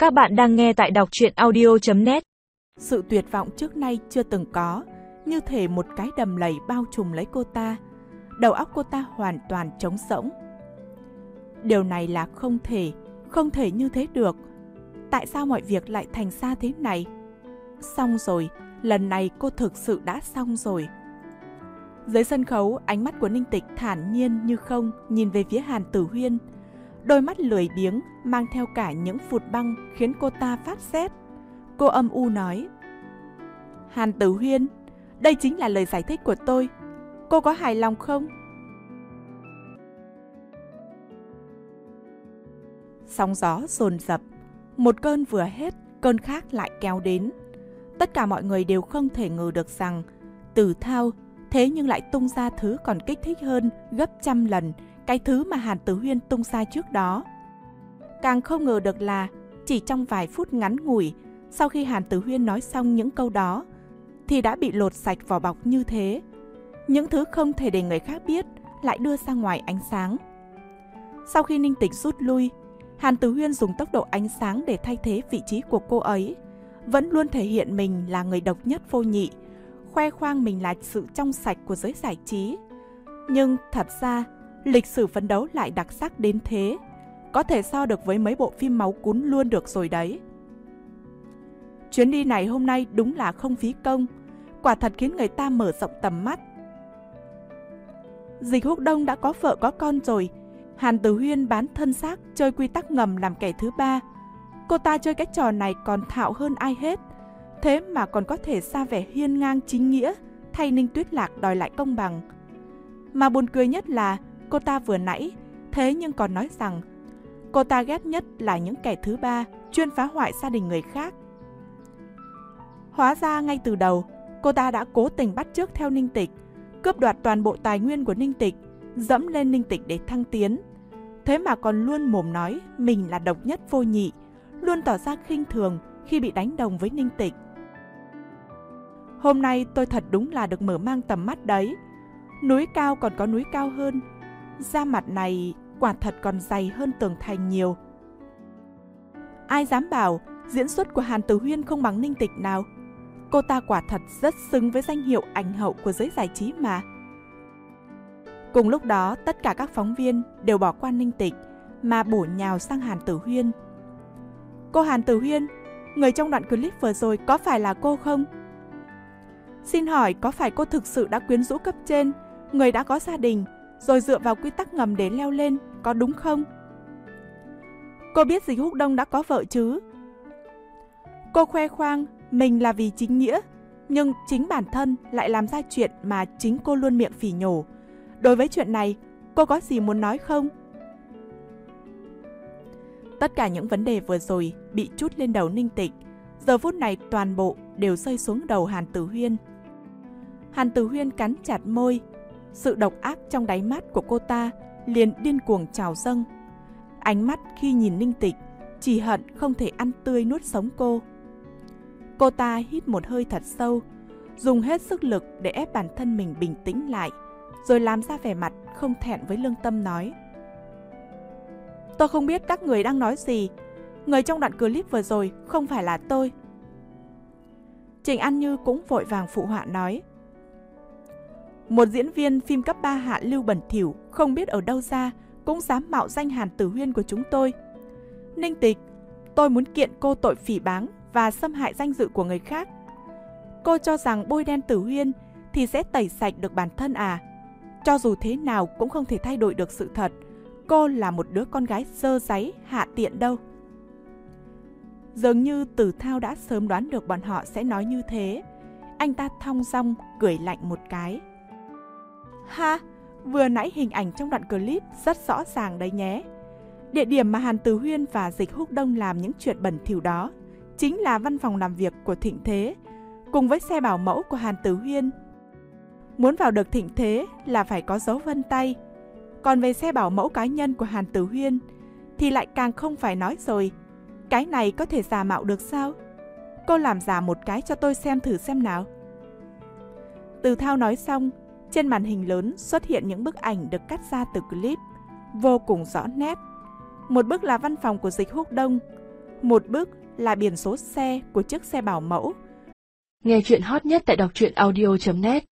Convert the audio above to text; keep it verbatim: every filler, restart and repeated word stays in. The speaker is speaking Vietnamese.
Các bạn đang nghe tại đọc truyện audio chấm net. Sự tuyệt vọng trước nay chưa từng có, như thể một cái đầm lầy bao trùm lấy cô ta. Đầu óc cô ta hoàn toàn trống rỗng. Điều này là không thể, không thể như thế được. Tại sao mọi việc lại thành ra thế này? Xong rồi, lần này cô thực sự đã xong rồi. Dưới sân khấu, ánh mắt của Ninh Tịch thản nhiên như không nhìn về phía Hàn Tử Huyên. Đôi mắt lười biếng mang theo cả những phụt băng khiến cô ta phát rét. Cô âm u nói: Hàn Tử Huyên, đây chính là lời giải thích của tôi. Cô có hài lòng không? Sóng gió dồn dập, một cơn vừa hết, cơn khác lại kéo đến. Tất cả mọi người đều không thể ngờ được rằng Tử Thao thế nhưng lại tung ra thứ còn kích thích hơn gấp trăm lần cái thứ mà Hàn Tử Huyên tung ra trước đó. Càng không ngờ được là chỉ trong vài phút ngắn ngủi sau khi Hàn Tử Huyên nói xong những câu đó thì đã bị lột sạch vỏ bọc như thế. Những thứ không thể để người khác biết lại đưa ra ngoài ánh sáng. Sau khi Ninh Tịch rút lui, Hàn Tử Huyên dùng tốc độ ánh sáng để thay thế vị trí của cô ấy, vẫn luôn thể hiện mình là người độc nhất vô nhị, khoe khoang mình là sự trong sạch của giới giải trí. Nhưng thật ra, lịch sử phấn đấu lại đặc sắc đến thế, có thể so được với mấy bộ phim máu cún luôn được rồi đấy. Chuyến đi này hôm nay đúng là không phí công, quả thật khiến người ta mở rộng tầm mắt. Dịch Húc Đông đã có vợ có con rồi, Hàn Tử Huyên bán thân xác chơi quy tắc ngầm làm kẻ thứ ba. Cô ta chơi cái trò này còn thạo hơn ai hết, thế mà còn có thể ra vẻ hiên ngang chính nghĩa thay Ninh Tuyết Lạc đòi lại công bằng. Mà buồn cười nhất là cô ta vừa nãy thế nhưng còn nói rằng cô ta ghét nhất là những kẻ thứ ba chuyên phá hoại gia đình người khác. Hóa ra ngay từ đầu cô ta đã cố tình bắt chước theo Ninh Tịch, cướp đoạt toàn bộ tài nguyên của Ninh Tịch, dẫm lên Ninh Tịch để thăng tiến. Thế mà còn luôn mồm nói mình là độc nhất vô nhị, luôn tỏ ra khinh thường khi bị đánh đồng với Ninh Tịch. Hôm nay tôi thật đúng là được mở mang tầm mắt đấy. Núi cao còn có núi cao hơn, da mặt này quả thật còn dày hơn tường thành nhiều. Ai dám bảo diễn xuất của Hàn Tử Huyên không bằng Ninh Tịch nào? Cô ta quả thật rất xứng với danh hiệu ảnh hậu của giới giải trí mà. Cùng lúc đó, tất cả các phóng viên đều bỏ qua Ninh Tịch mà bổ nhào sang Hàn Tử Huyên. Cô Hàn Tử Huyên, người trong đoạn clip vừa rồi có phải là cô không? Xin hỏi có phải cô thực sự đã quyến rũ cấp trên, người đã có gia đình, rồi dựa vào quy tắc ngầm để leo lên, có đúng không? Cô biết Dịch Húc Đông đã có vợ chứ? Cô khoe khoang mình là vì chính nghĩa, nhưng chính bản thân lại làm ra chuyện mà chính cô luôn miệng phỉ nhổ. Đối với chuyện này, cô có gì muốn nói không? Tất cả những vấn đề vừa rồi bị trút lên đầu Ninh Tịch, giờ phút này toàn bộ đều rơi xuống đầu Hàn Tử Huyên. Hàn Tử Huyên cắn chặt môi, sự độc ác trong đáy mắt của cô ta liền điên cuồng trào dâng. Ánh mắt khi nhìn Ninh Tịch chỉ hận không thể ăn tươi nuốt sống cô. Cô ta hít một hơi thật sâu, dùng hết sức lực để ép bản thân mình bình tĩnh lại, rồi làm ra vẻ mặt không thẹn với lương tâm nói: Tôi không biết các người đang nói gì, người trong đoạn clip vừa rồi không phải là tôi. Trình An Như cũng vội vàng phụ họa nói: Một diễn viên phim cấp ba hạ lưu bẩn thỉu không biết ở đâu ra cũng dám mạo danh Hàn Tử Huyên của chúng tôi. Ninh Tịch, tôi muốn kiện cô tội phỉ báng và xâm hại danh dự của người khác. Cô cho rằng bôi đen Tử Huyên thì sẽ tẩy sạch được bản thân à? Cho dù thế nào cũng không thể thay đổi được sự thật, cô là một đứa con gái dơ dáy hạ tiện đâu. Dường như Tử Thao đã sớm đoán được bọn họ sẽ nói như thế. Anh ta thong dong cười lạnh một cái: Ha, vừa nãy hình ảnh trong đoạn clip rất rõ ràng đấy nhé. Địa điểm mà Hàn Tử Huyên và Dịch Húc Đông làm những chuyện bẩn thỉu đó chính là văn phòng làm việc của Thịnh Thế, cùng với xe bảo mẫu của Hàn Tử Huyên. Muốn vào được Thịnh Thế là phải có dấu vân tay. Còn về xe bảo mẫu cá nhân của Hàn Tử Huyên thì lại càng không phải nói rồi. Cái này có thể giả mạo được sao? Cô làm giả một cái cho tôi xem thử xem nào. Tử Thao nói xong, trên màn hình lớn xuất hiện những bức ảnh được cắt ra từ clip, vô cùng rõ nét. Một bức là văn phòng của Dịch Húc Đông, Một bức là biển số xe của chiếc xe bảo mẫu. Nghe chuyện hot nhất tại đọc truyện audio chấm net.